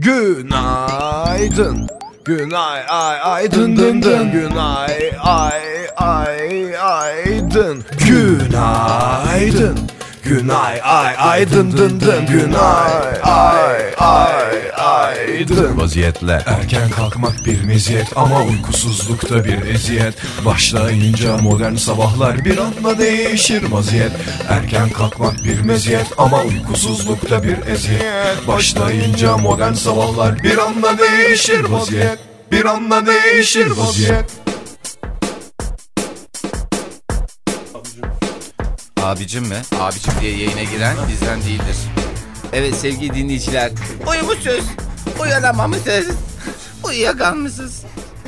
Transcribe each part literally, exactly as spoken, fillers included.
Günaydın. Günay ay ay dın dın dın. Günay ay ay ay dın. Günaydın. Günay ay ay dın dın dın. Günay ay ay ay dın. Vaziyetle erken kalkmak bir meziyet ama uykusuzlukta bir eziyet. Başlayınca modern sabahlar bir anda değişir vaziyet. Erken kalkmak bir meziyet ama uykusuzlukta bir eziyet. Başlayınca modern sabahlar bir anda değişir vaziyet. Bir anda değişir vaziyet. Abicim mi? Abicim diye yayına giren bizden değildir. Evet sevgili dinleyiciler. Uyumuşuz. Uyanamamışız. Uyuyakalmışız.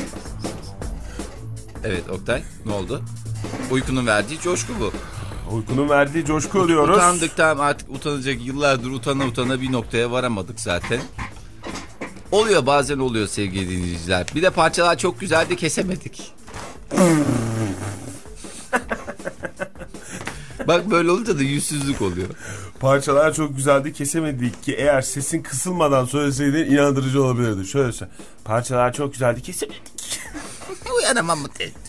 Evet Oktay ne oldu? Uykunun verdiği coşku bu. Uykunun verdiği coşku diyoruz. Utandık tamam artık utanacak yıllardır utana utana bir noktaya varamadık zaten. Oluyor bazen oluyor sevgili dinleyiciler. Bir de parçalar çok güzeldi kesemedik. Bak böyle olunca da yüzsüzlük oluyor. Parçalar çok güzeldi kesemedik ki eğer sesin kısılmadan söyleseydin inandırıcı olabilirdi. Şöyle söyle. Parçalar çok güzeldi kesemedik. Uyanamam mı tek?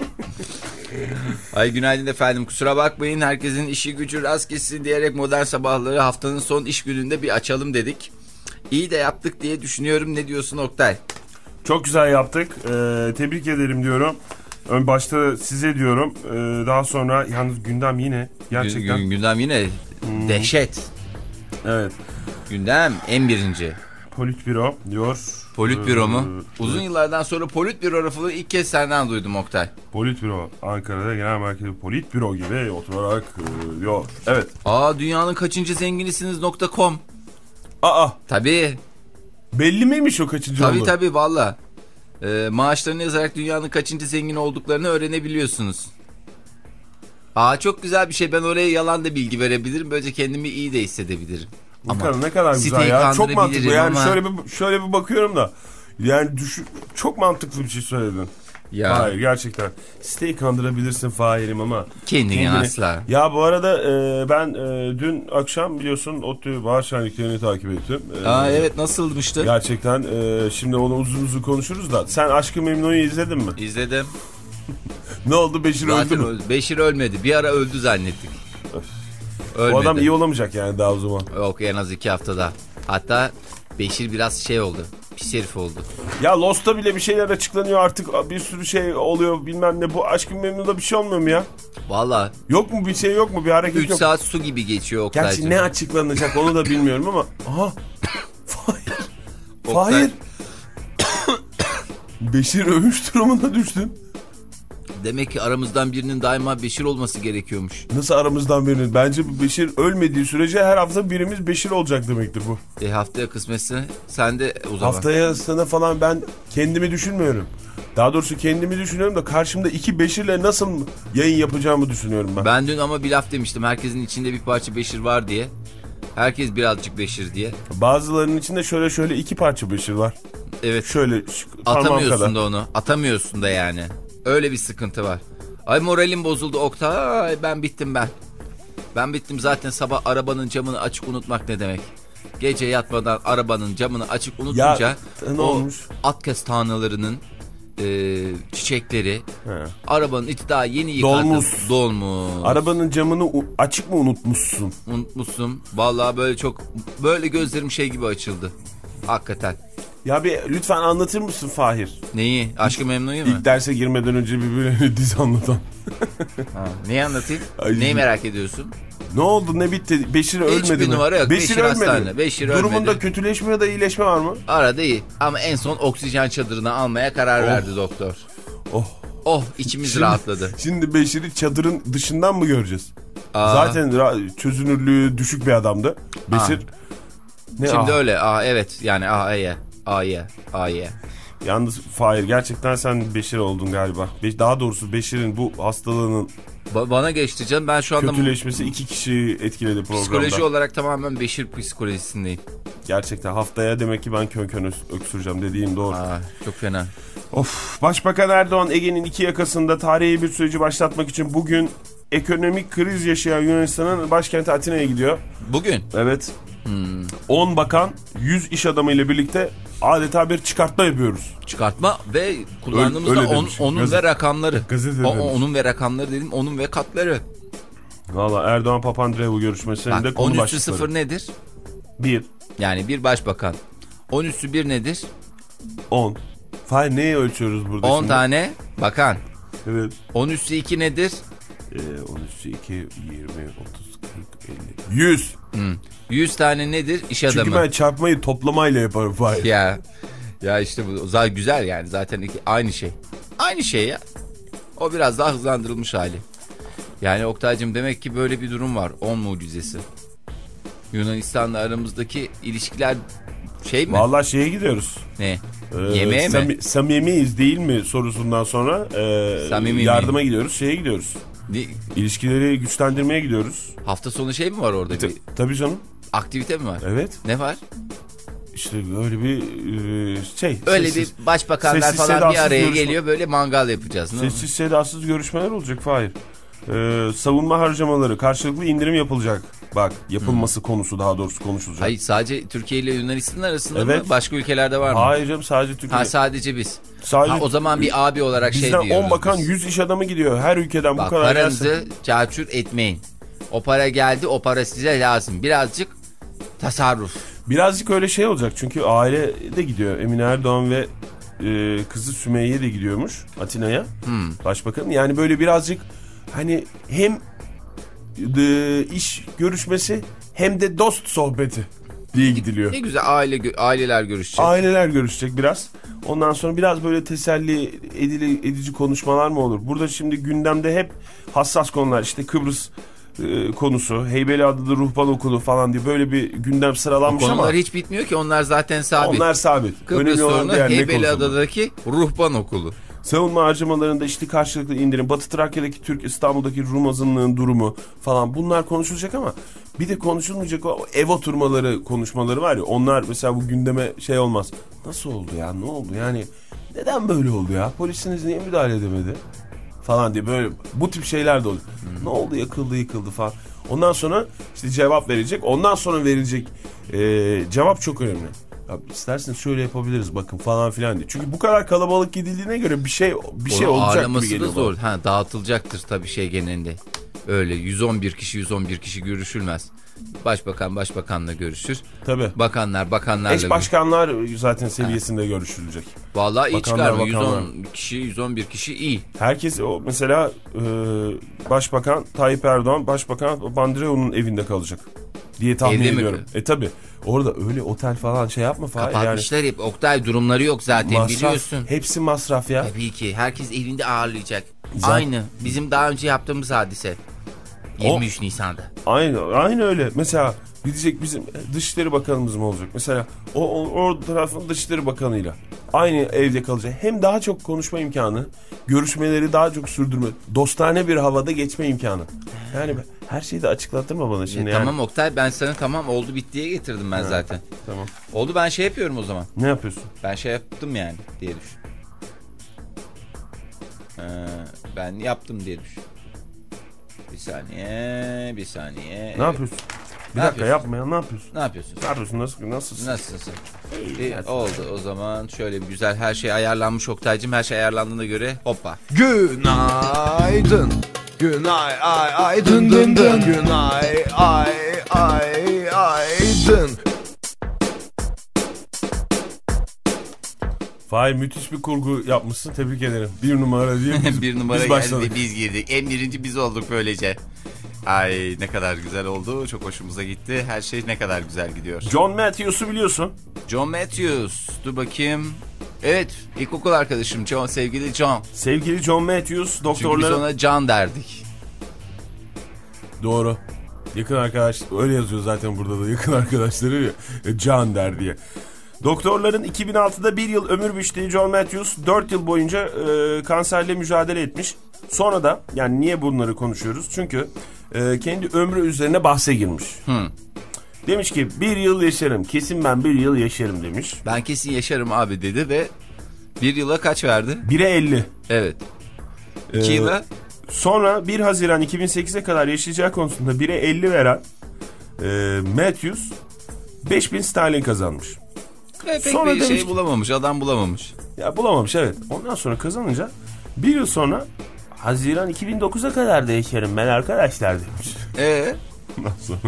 Ay günaydın efendim kusura bakmayın herkesin işi gücü rast gitsin diyerek modern sabahları haftanın son iş gününde bir açalım dedik. İyi de yaptık diye düşünüyorum. Ne diyorsun Oktay? Çok güzel yaptık. Ee, tebrik ederim diyorum. Ön başta size diyorum. Ee, daha sonra yalnız gündem yine gerçekten. Gün, gündem yine hmm. dehşet. Evet. Gündem en birinci. Politbüro diyor. Politbüro ee, mu? Uzun yıllardan sonra Politbüro lafını ilk kez senden duydum Oktay. Politbüro Ankara'da genel merkezi Politbüro gibi oturarak e, diyor. Evet. Aa dünyanın kaçıncı zenginisiniz nokta com. Aa. Tabii. Belli miymiş o kaçıncı tabii, oldu? Tabii tabii valla. Ee, maaşlarını yazarak dünyanın kaçıncı zengin olduklarını öğrenebiliyorsunuz. Aa çok güzel bir şey. Ben oraya yalan da bilgi verebilirim. Böylece kendimi iyi de hissedebilirim. Ne kadar, ne kadar güzel ya. Çok mantıklı. Yani ama... şöyle bir şöyle bir bakıyorum da. Yani düşün, çok mantıklı bir şey söyledin. Ya. Hayır gerçekten. Siteyi kandırabilirsin Fahir'im ama. Kendini, kendini asla. Ya bu arada e, ben e, dün akşam biliyorsun ODTÜ bahar şenliklerini takip ettim. E, Aa evet nasılmıştı? Gerçekten e, şimdi onu uzun uzun konuşuruz da. Sen Aşk-ı Memnu'yu izledin mi? İzledim. Ne oldu Beşir Zaten öldü mü? Öldü. Beşir ölmedi. Bir ara öldü zannettik. Ölmedi. O adam iyi olamayacak yani daha o zaman. Yok en az iki haftada. Hatta Beşir biraz şey oldu. Pis herif oldu. Ya Lost'ta bile bir şeyler açıklanıyor artık. Bir sürü şey oluyor bilmem ne. Bu Aşk-ı Memnu'da bir şey olmuyor mu ya? Valla. Yok mu bir şey yok mu? Bir hareket üç yok. üç saat su gibi geçiyor Oktay'cığım. Gerçi ne açıklanacak onu da bilmiyorum ama. Aha. Fahir. Fahir. Beşir övüş durumuna düştün. Demek ki aramızdan birinin daima Beşir olması gerekiyormuş. Nasıl aramızdan birinin? Bence Beşir ölmediği sürece her hafta birimiz Beşir olacak demektir bu. E haftaya kısmetse sen de o zaman. Haftaya sana falan ben kendimi düşünmüyorum. Daha doğrusu kendimi düşünüyorum da karşımda iki Beşir'le nasıl yayın yapacağımı düşünüyorum ben. Ben dün ama bir laf demiştim. Herkesin içinde bir parça Beşir var diye. Herkes birazcık Beşir diye. Bazılarının içinde şöyle şöyle iki parça Beşir var. Evet. Şöyle atamıyorsun kadar. da onu. Atamıyorsun da yani. Öyle bir sıkıntı var. Ay moralim bozuldu Oktay. Ben bittim ben. Ben bittim zaten sabah arabanın camını açık unutmak ne demek? Gece yatmadan arabanın camını açık unutunca ya, ne o olmuş? at kestanelerinin e, çiçekleri He. arabanın içi daha yeni yıkandı. Dolmuş. Dolmuş. Arabanın camını açık mı unutmuşsun? Unutmuşsun. Vallahi böyle çok böyle gözlerim şey gibi açıldı. Hakikaten. Ya bir lütfen anlatır mısın Fahir? Neyi? Aşk-ı Memnu'yu mu? İlk derse girmeden önce birbirine dizi anlatan. Ha, neyi anlatayım? Ay, neyi merak ediyorsun? Ne oldu ne bitti? Beşir ölmedi Hiçbir mi? numara yok. Beşir, Beşir ölmedi hastane. mi? Beşir Durumunda ölmedi. kötüleşme ya da iyileşme var mı? Arada iyi. Ama en son oksijen çadırına almaya karar oh. verdi doktor. Oh. Oh içimiz şimdi, rahatladı. Şimdi Beşir'i çadırın dışından mı göreceğiz? Aa. Zaten çözünürlüğü düşük bir adamdı. Beşir. Ne şimdi aa? Öyle. Aa evet yani aa ye. Aa ye. Aa ye. Yalnız Fahir gerçekten sen Beşir oldun galiba. Daha doğrusu Beşir'in bu hastalığının ba- bana geçti canım. Ben şu anda kötüleşmesi iki kişiyi etkiledi programda. Psikoloji olarak tamamen Beşir psikolojisindeyim. Gerçekten haftaya demek ki ben kön kön öksüreceğim dediğim doğru. Aa, çok fena. Of. Başbakan Erdoğan Ege'nin iki yakasında tarihi bir süreci başlatmak için bugün ekonomik kriz yaşayan Yunanistan'ın başkenti Atina'ya gidiyor. Bugün? Evet. on bakan, yüz iş adamı ile birlikte adeta bir çıkartma yapıyoruz. Çıkartma ve kullandığımızda Öyle- öyle on, demiş. onun Gazete- ve rakamları. gazetede O, demiş. onun ve rakamları dedim, onun ve katları. Valla Erdoğan Papandreou görüşmesinde Bak, konu on üstü başlıkları. sıfır nedir? bir, Yani bir başbakan. on üstü bir nedir? on. Hayır, neyi ölçüyoruz burada on şimdi? tane bakan. Evet. on üstü iki nedir? Ee, on üstü iki, yirmi, otuz, kırk, elli. yüz. Hı. yüz tane nedir? İş adamı. Çünkü ben çarpmayı toplamayla yaparım Fahir. Ya ya işte bu zaten güzel yani, zaten iki, aynı şey. Aynı şey ya. O biraz daha hızlandırılmış hali. Yani Oktay'cığım, demek ki böyle bir durum var. on mucizesi. Yunanistan'la aramızdaki ilişkiler şey mi? Vallahi şeye gidiyoruz. Ne? Ee, Yemeğe mi? sami- Samimiyiz değil mi sorusundan sonra e, Samimi yardıma mi? gidiyoruz. Şeye gidiyoruz. Ne? İlişkileri güçlendirmeye gidiyoruz. Hafta sonu şey mi var orada? Ta- Bir tabii canım. aktivite mi var? Evet. Ne var? İşte böyle bir e, şey. Öyle sessiz, bir başbakanlar sessiz, falan bir sedasız araya görüşme- geliyor, böyle mangal yapacağız. Ne Sessiz sedasız görüşmeler olacak Fahir. Ee, savunma harcamaları, karşılıklı indirim yapılacak. Bak, yapılması konusu daha doğrusu konuşulacak. Hayır, sadece Türkiye ile Yunanistan arasında Evet. mı? Başka ülkelerde var mı? Hayır canım, sadece Türkiye. Ha, sadece biz. Sadece Ha, o zaman bir abi olarak şey bizden diyoruz. on bakan, biz. yüz iş adamı gidiyor. Her ülkeden Bak, bu kadar paranızı gelse. çarçur etmeyin. O para geldi, o para size lazım. Birazcık tasarruf. Birazcık öyle şey olacak çünkü aile de gidiyor. Emine Erdoğan ve e, kızı Sümeyye de gidiyormuş Atina'ya. Hmm. Başbakan. Yani böyle birazcık hani hem e, iş görüşmesi hem de dost sohbeti diye gidiliyor. Ne güzel aile gö- aileler görüşecek. Aileler görüşecek biraz. Ondan sonra biraz böyle teselli edili, edici konuşmalar mı olur? Burada şimdi gündemde hep hassas konular. İşte Kıbrıs e, konusu, Heybeliada'da ruhban okulu falan diye böyle bir gündem sıralanmış Konular ama hiç bitmiyor ki, onlar zaten sabit. onlar sabit. Kıbrıs Önemli olan sorunu diğer ne konusu? Heybeliada'daki ruhban okulu. Savunma harcamalarında işte karşılıklı indirim, Batı Trakya'daki Türk, İstanbul'daki Rum azınlığın durumu falan, bunlar konuşulacak ama bir de konuşulmayacak o ev oturmaları konuşmaları var ya, onlar mesela bu gündeme şey olmaz. Nasıl oldu ya, ne oldu yani, neden böyle oldu ya, polisiniz niye müdahale edemedi falan diye böyle bu tip şeyler de olur. Hmm. Ne oldu, yakıldı yıkıldı falan. Ondan sonra işte cevap verecek, ondan sonra verilecek e, cevap çok önemli. Ya isterseniz şöyle yapabiliriz bakın falan filan diye. Çünkü bu kadar kalabalık gidildiğine göre bir şey bir şey Onu olacak gibi ağırlaması geliyor da zor. bana. Ha, dağıtılacaktır tabii şey genelinde. Öyle yüz on bir kişi yüz on bir kişi görüşülmez. Başbakan başbakanla görüşür. Tabii. Bakanlar bakanlarla Eş başkanlar zaten seviyesinde görüşülecek. Vallahi iyi Bakanlar, çıkarma. yüz on bakanlar. kişi yüz on bir kişi iyi. Herkes o mesela e, Başbakan Tayyip Erdoğan Başbakan Papandreou'nun evinde kalacak diye tahmin Evde mi? ediyorum. E tabi orada öyle otel falan şey yapma falan. Kapatmışlar hep. Oktay, durumları yok zaten, Masraf, biliyorsun. hepsi masraf ya. Tabii ki. Herkes evinde ağırlayacak. Zaten- Aynı. Bizim daha önce yaptığımız hadise. yirmi üç Nisan'da. Aynı aynı öyle. Mesela gidecek bizim Dışişleri Bakanımız mı olacak? Mesela o, o, o tarafın Dışişleri Bakanı'yla aynı evde kalacak. Hem daha çok konuşma imkanı, görüşmeleri daha çok sürdürme, dostane bir havada geçme imkanı. Yani her şeyi de açıklattırma bana şimdi. E, yani. Tamam Oktay, ben sana tamam oldu bittiye getirdim ben Ha, zaten. Tamam. Oldu, ben şey yapıyorum o zaman. Ne yapıyorsun? Ben şey yaptım yani diye düşün. Ee, ben yaptım diye düşün. Bir saniye, bir saniye. Ne yapıyorsun? Bir Ne dakika yapıyorsun? yapma ya, ne yapıyorsun? Ne yapıyorsun? Ne yapıyorsun? Nasıl, nasılsın? Nasılsın? İyi, oldu o zaman, şöyle bir güzel her şey ayarlanmış Oktay'cığım. Her şey ayarlandığına göre hoppa. Günaydın. Günay ay ay dın dın dın. Günay ay ay ay dın. Fahir, müthiş bir kurgu yapmışsın. Tebrik ederim. Bir numara değil biz, bir numara biz geldi başladık. ve biz girdik. En birinci biz olduk böylece. Ay ne kadar güzel oldu. Çok hoşumuza gitti. Her şey ne kadar güzel gidiyor. John Matthews'u biliyorsun. John Matthews. Dur bakayım. Evet, ilkokul arkadaşım John, sevgili John. Sevgili John Matthews Çünkü biz doktorların... ona Can derdik. Doğru. Yakın arkadaş, öyle yazıyor zaten burada da, yakın arkadaşları ya, Can der diye. Doktorların iki bin altıda bir yıl ömür biçtiği John Matthews dört yıl boyunca e, kanserle mücadele etmiş. Sonra da, yani niye bunları konuşuyoruz? Çünkü e, kendi ömrü üzerine bahse girmiş. Hı. Demiş ki bir yıl yaşarım, kesin ben bir yıl yaşarım demiş. Ben kesin yaşarım abi dedi ve bir yıla kaç verdi? bire elli. Evet. İki Ee, yıla Sonra bir Haziran iki bin sekize kadar yaşayacağı konusunda bire elli veren e, Matthews beş bin sterlin kazanmış. E, pek Sonra bir demiş şey ki- bulamamış, adam bulamamış. Ya bulamamış, evet. Ondan sonra kazanınca bir yıl sonra Haziran iki bin dokuza kadar da yaşarım ben arkadaşlar demiş. Ee, Ondan sonra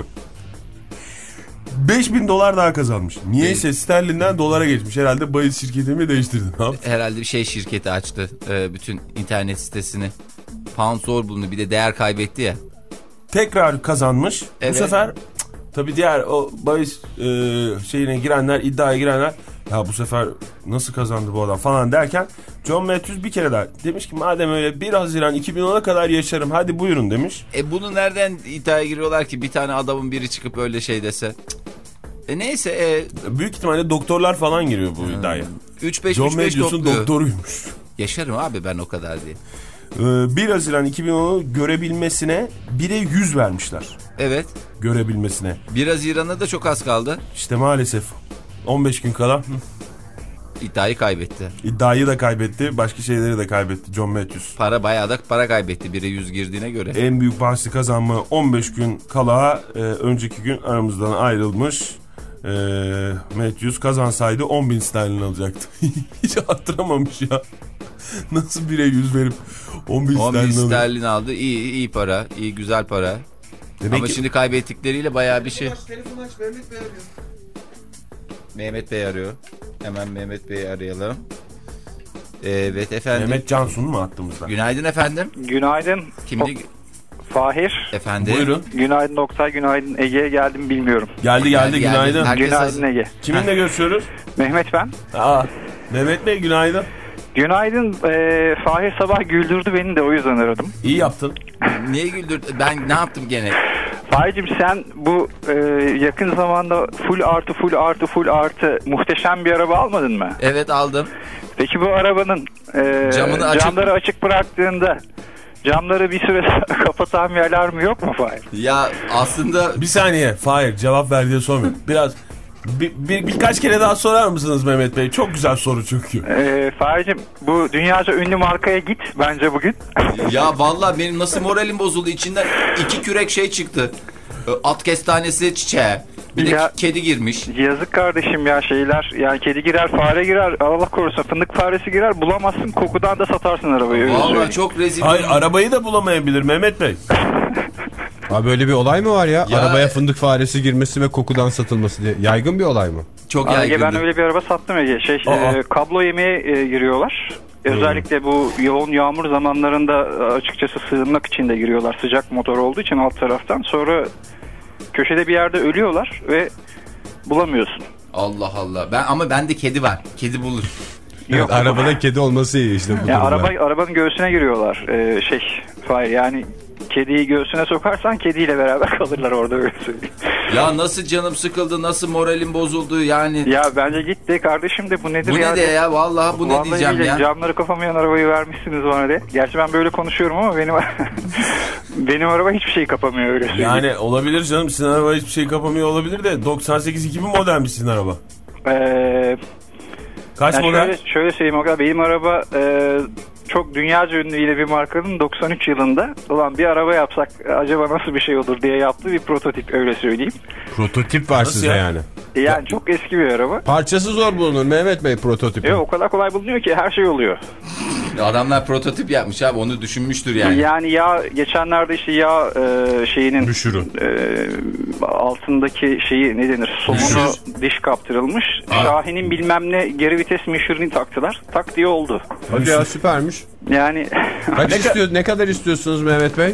beş bin dolar daha kazanmış. Niyeyse sterlinden dolara geçmiş. Herhalde bahis şirketimi değiştirdi. Ne yaptı? herhalde bir şey şirketi açtı. Ee, bütün internet sitesini. Pound zor bulundu, bir de değer kaybetti ya. Tekrar kazanmış. Evet. Bu sefer cık, tabii diğer o bahis e, şeyine girenler, iddiaya girenler, ya bu sefer nasıl kazandı bu adam falan derken John Matthews bir kere daha demiş ki madem öyle bir Haziran iki bin ona kadar yaşarım hadi buyurun demiş. E bunu nereden iddiaya giriyorlar ki, bir tane adamın biri çıkıp öyle şey dese. E neyse. E, Büyük ihtimalle doktorlar falan giriyor bu iddiaya. üç beş John üç beş Matthews'un topluyor. doktoruymuş. Yaşarım abi ben o kadar diye. Ee, bir Haziran iki bin onu görebilmesine bire yüz vermişler. Evet. Görebilmesine. bir Haziran'a da çok az kaldı. İşte maalesef on beş gün kala İddiayı kaybetti. iddiayı da kaybetti. Başka şeyleri de kaybetti John Matthews. Para bayağı da para kaybetti. bire yüz girdiğine göre. En büyük bahsi kazanma on beş gün kala e, önceki gün aramızdan ayrılmış. E, Matthews kazansaydı on bin sterlin alacaktı. Hiç arttıramamış ya. Nasıl bire yüz verip on bin on bin sterlin alıyor? sterlin aldı. İyi iyi para. İyi güzel para. Demek Ama ki... şimdi kaybettikleriyle bayağı bir şey. Telefonu aç, Mehmet Bey arıyor. Mehmet Bey arıyor. Hemen Mehmet Bey'i arayalım. Evet efendim. Mehmet Cansu'nun mu attığımızda? Günaydın efendim. Günaydın. Kimdi? Fahir. Efendim. Buyurun. Günaydın Oktay, günaydın Ege'ye geldim bilmiyorum. Geldi geldi, Geldi, günaydın. geldi. Herkes Günaydın hazır. Ege. Kiminle görüşüyoruz? Mehmet ben. Aa, Mehmet Bey günaydın. Günaydın. Ee, Fahir sabah güldürdü beni de o yüzden aradım. İyi yaptın. Niye güldürdün? Ben ne yaptım gene? Fahir'cim sen bu e, yakın zamanda full artı full artı full artı muhteşem bir araba almadın mı? Evet aldım. Peki bu arabanın e, Camını açık- camları açık bıraktığında camları bir süre kapatan bir alarmı yok mu Fahir? Ya aslında Bir saniye Fahir, cevap ver diye sormuyorum. Biraz bir, bir, birkaç kere daha sorar mısınız Mehmet Bey? Çok güzel soru çünkü. E, Fahir'cim bu dünyaca ünlü markaya git bence bugün. ya vallahi benim nasıl moralim bozuldu. İçinden iki kürek şey çıktı. At kestanesi çiçeği. Bir de Ya- kedi girmiş. Yazık kardeşim ya şeyler. Yani kedi girer, fare girer. Allah korusun fındık faresi girer. Bulamazsın, kokudan da satarsın arabayı. öyle Vallahi söyleyeyim. çok rezil. Hayır, arabayı da bulamayabilir Mehmet Bey. Ha böyle bir olay mı var ya? Ya- Arabaya fındık faresi girmesi ve kokudan satılması diye. Yaygın bir olay mı? Çok Ege, yaygındı. ben öyle bir araba sattım Ege. Şey, Aa. e, kablo yemeğe e, giriyorlar. Özellikle bu yoğun yağmur zamanlarında e, açıkçası sığınmak için de giriyorlar. Sıcak motor olduğu için alt taraftan. Sonra köşede bir yerde ölüyorlar ve bulamıyorsun. Allah Allah. Ben ama bende kedi var. Kedi bulur. Evet, arabada kedi olması iyi işte bu Ya durumda. araba arabanın göğsüne giriyorlar. Ee, şey, hayır yani kediyi göğsüne sokarsan kediyle beraber kalırlar orada öyle söyleyeyim. Ya nasıl canım sıkıldı, nasıl moralim bozuldu yani. Ya bence git de kardeşim de bu nedir Bu ya? ne de ya vallahi bu ne Vallahi diyeceğim diyecek, ya. camları kapamayan arabayı vermişsiniz bana de. Gerçi ben böyle konuşuyorum ama benim benim araba hiçbir şey kapamıyor öyle söyleyeyim. Yani olabilir canım, sizin araba hiçbir şey kapamıyor olabilir de doksan sekiz iki bin model mi sizin araba? Ee, Kaç yani model? şöyle, şöyle söyleyeyim o kadar. Benim araba e, çok dünyaca ünlü yine bir markanın doksan üç yılında olan bir araba yapsak acaba nasıl bir şey olur diye yaptığı bir prototip öyle söyleyeyim. Prototip var Nasıl sizde ya? yani. Yani çok eski bir araba. Parçası zor bulunur Mehmet Bey prototipi. Yok o kadar kolay bulunuyor ki her şey oluyor. Adamlar prototip yapmış abi, onu düşünmüştür yani. Yani yağ geçenlerde işte yağ e, şeyinin Büşürü. e, altındaki şeyi ne denir somunu diş kaptırılmış. Şahin'in bilmem ne geri vites mişirini taktılar. Tak diye oldu. Hadi ya süpermiş. Yani Kaç istiyor, ne kadar istiyorsunuz Mehmet Bey?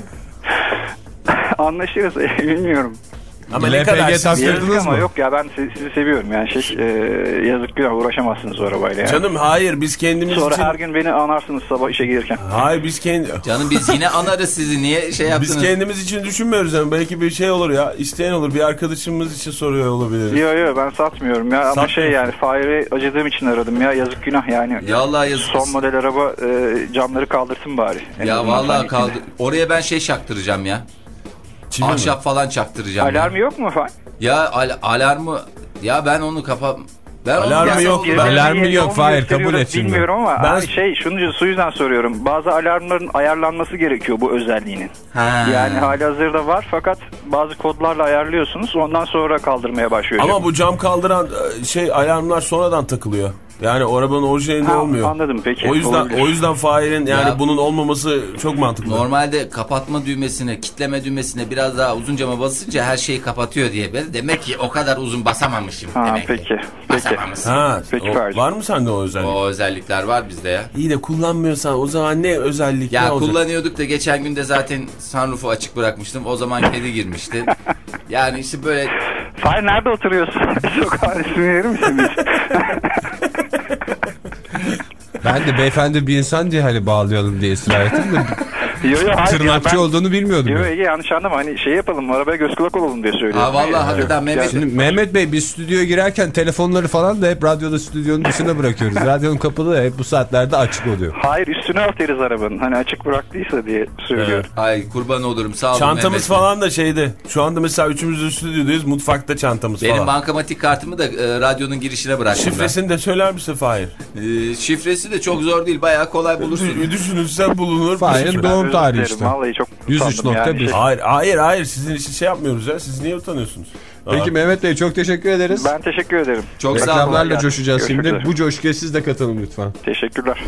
anlaşırız bilmiyorum. Ama L ne P G kadar tas- siz- Yazık Taktırdınız ama mı? yok ya ben sizi, sizi seviyorum yani şey e, yazık günah uğraşamazsınız o arabayla yani. Canım hayır, biz kendimiz Sonra için... her gün beni anarsınız sabah işe gelirken. Hayır biz kendi... Canım biz yine anarız sizi, niye şey yaptınız? Biz kendimiz için düşünmüyoruz yani. Belki bir şey olur ya. İsteyen olur. Bir arkadaşımız için soruyor olabilir. Yok yok ben satmıyorum ya ama Satmıyor. şey yani Fahir'e acıdığım için aradım ya yazık günah yani. Ya Allah yazık. Son model araba e, camları kaldırsın bari. En Ya azından vallahi sanki. kaldı. Oraya ben şey çaktıracağım ya. Çivi mi? Ahşap falan çaktıracağım. ya. Alarm yok mu Fahir? Ya al- alarmı ya ben onu kapa Ben Alarmı yok. Ben Alarmı yok, Fahir, kabul et şimdi. Bilmiyorum ama Ben- abi şey şunu su yüzden soruyorum. Bazı alarmların ayarlanması gerekiyor bu özelliğinin. Ha. Yani halihazırda var fakat bazı kodlarla ayarlıyorsunuz. Ondan sonra kaldırmaya başlıyor. Ama bu cam kaldıran e, şey alarmlar sonradan takılıyor. Yani o arabanın orijinalinde Ha, olmuyor. anladım, peki. O yüzden Olabilir. o yüzden Fahir'in yani Ya- bunun olmaması çok mantıklı. Normalde kapatma düğmesine, kitleme düğmesine biraz daha uzun cama basınca her şeyi kapatıyor diye. Ben demek ki o kadar uzun basamamışım Ha, demek peki. ki. Peki. Basamamışsın. Ha, Peki o- Fahir. var mı sende o özellik? O özellikler var bizde ya. İyi de kullanmıyorsan o zaman ne özellik Ya ne olacak? kullanıyorduk da geçen günde zaten sunroof'u açık bırakmıştım. O zaman kedi girmişti. Yani işte böyle Fahir nerede oturuyorsun? Sokağın ismini verir misiniz? Ben de beyefendi bir insan diye hani bağlayalım diye ısrar ettim de Yo, yo, hayır, tırnakçı ben- olduğunu bilmiyordum. Yo ben. Ege yanlış anlama hani şey yapalım arabaya göz kulak olalım diye söylüyorum. Aa, vallahi Hayır, hakikaten yok. Mehmet- Yani- Şimdi Mehmet Bey biz stüdyoya girerken telefonları falan da hep radyoda stüdyonun dışına bırakıyoruz. Radyonun kapalı hep bu saatlerde açık oluyor. Hayır üstüne atarız arabanın hani açık bıraktıysa diye söylüyorum. ay kurban olurum sağ olun Çantamız Mehmet Bey. falan da şeyde. Şu anda mesela üçümüz de stüdyodayız. Mutfakta çantamız Benim falan. bankamatik kartımı da e, radyonun girişine bıraktım Şifresini de söyler misin Fahir? ben. E, şifresi de çok zor değil bayağı kolay bulursun. Düşünürsen bulunur. Fahir'in Şifre. doğum Özür tarihi dilerim, işte. Vallahi çok yüz üç utandım nokta yani. bir. Şey- Hayır hayır hayır sizin için şey yapmıyoruz ya. Siz niye utanıyorsunuz? Peki Aa. Mehmet Bey çok teşekkür ederiz. Ben teşekkür ederim. Çok sağ olun. Reklamlarla coşacağız Görüşmek şimdi. üzere. Bu coşkuya siz de katılın lütfen. Teşekkürler.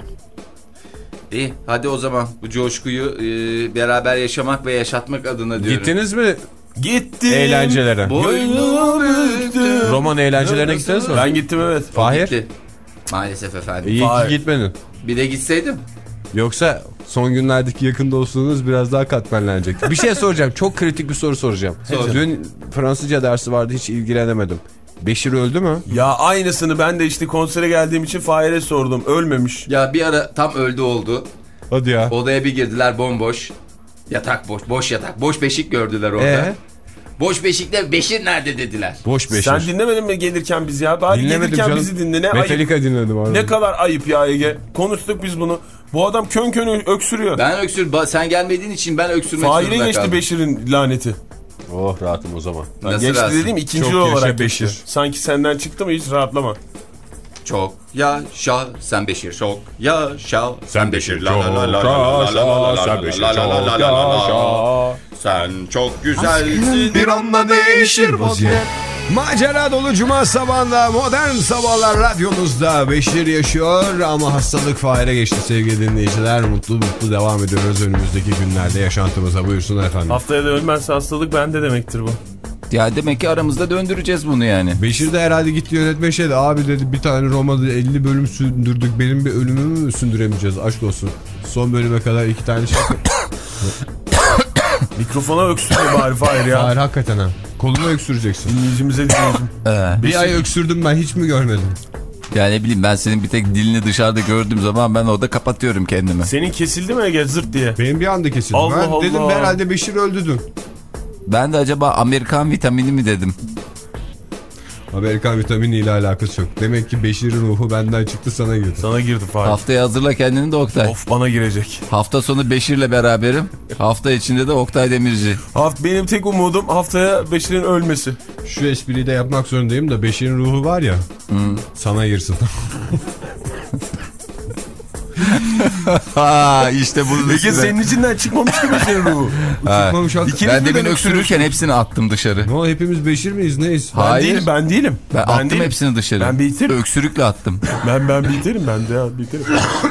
İyi hadi o zaman bu coşkuyu e, beraber yaşamak ve yaşatmak adına diyorum. Gittiniz mi Gittim. eğlencelere? Boynu büktüm. Roman eğlencelerine gittiniz mi? Ben gittim evet. Fahir? Gitti. Maalesef efendim. İyi ki Fahir. gitmedin. Bir de gitseydim. Yoksa son günlerdeki yakın dostluğunuz biraz daha katmerlenecek. Bir şey soracağım. Çok kritik bir soru soracağım. Sor. Dün Fransızca dersi vardı hiç ilgilenemedim. Beşir öldü mü? Ya aynısını ben de işte konsere geldiğim için Fahir'e sordum. Ölmemiş. Ya bir ara tam öldü oldu. Hadi ya. Odaya bir girdiler bomboş. Yatak boş. Boş yatak. Boş beşik gördüler orada. Ee? Boş beşikte Beşir nerede dediler. Boş Beşir. Sen dinlemedin mi gelirken bizi ya? Bari Dinlemedim gelirken canım. bizi dinle. Ne Metallica ayıp. dinledim abi. Ne kadar ayıp ya Ege. Konuştuk biz bunu. Bu adam kön kön öksürüyor. Ben öksür. ba- Sen gelmediğin için ben öksürmek Fahir'e zorunda geçti kaldım. Beşir'in laneti. Oh rahatım o zaman. Nasıl Geçti rahatsın? dediğim ikinci Çok olarak yaşa geçti. Beşir. Sanki senden çıktı mı hiç rahatlama. Çok yaşa sen Beşir çok yaşa sen Beşir la Çok la la la la la la la yaşa, la sen Beşir la la la çok la la la. yaşa. Sen çok güzelsin. Bir anda değişir vaziyet. Macera dolu cuma sabahında modern sabahlar radyonuzda Beşir yaşıyor ama hastalık Fahir'e geçti sevgili dinleyiciler. Mutlu mutlu devam ediyoruz önümüzdeki günlerde yaşantımıza. Buyursunlar efendim. Haftaya da ölmezse hastalık bende demektir bu. Ya demek ki aramızda döndüreceğiz bunu yani. Beşir de herhalde gitti yönetmen şey dedi. Abi dedi bir tane Roma'da elli bölüm sündürdük. Benim bir ölümümü mü sündüremeyeceğiz? Aşk olsun. Son bölüme kadar iki tane şey. Mikrofona öksürüyor bari Fahir ya. Hayır hakikaten ha. Koluna öksüreceksin. Dinleyicimize dinleyicim. Bir ay öksürdüm ben hiç mi görmedim? Ya ne bileyim ben senin bir tek dilini dışarıda gördüğüm zaman ben orada kapatıyorum kendimi. Senin kesildi mi Ege zırt diye? Benim bir anda kesildi. Allah ben Allah. dedim herhalde Beşir öldü dün. Ben de acaba Amerikan vitamini mi dedim? Amerikan vitamini ile alakası yok. Demek ki Beşir'in ruhu benden çıktı sana girdi. Sana girdi Fahir. Haftaya hazırla kendini de Oktay. Of bana girecek. Hafta sonu Beşir'le beraberim. Hafta içinde de Oktay Demirci. Haft benim tek umudum haftaya Beşir'in ölmesi. Şu espriyi de yapmak zorundayım da Beşir'in ruhu var ya sana girsin. Ha işte bunu Ege senin içinden çıkmamış ki Beşir'in ruhu. Çıkmamış hakikaten. İkiniz Ben birden demin öksürürken hepsini attım dışarı. Ne o hepimiz Beşir miyiz neyiz? Ben Hayır. değilim ben değilim. Ben, attım değilim. hepsini dışarı. Ben biterim. Öksürükle attım. Ben ben biterim ben de ya biterim.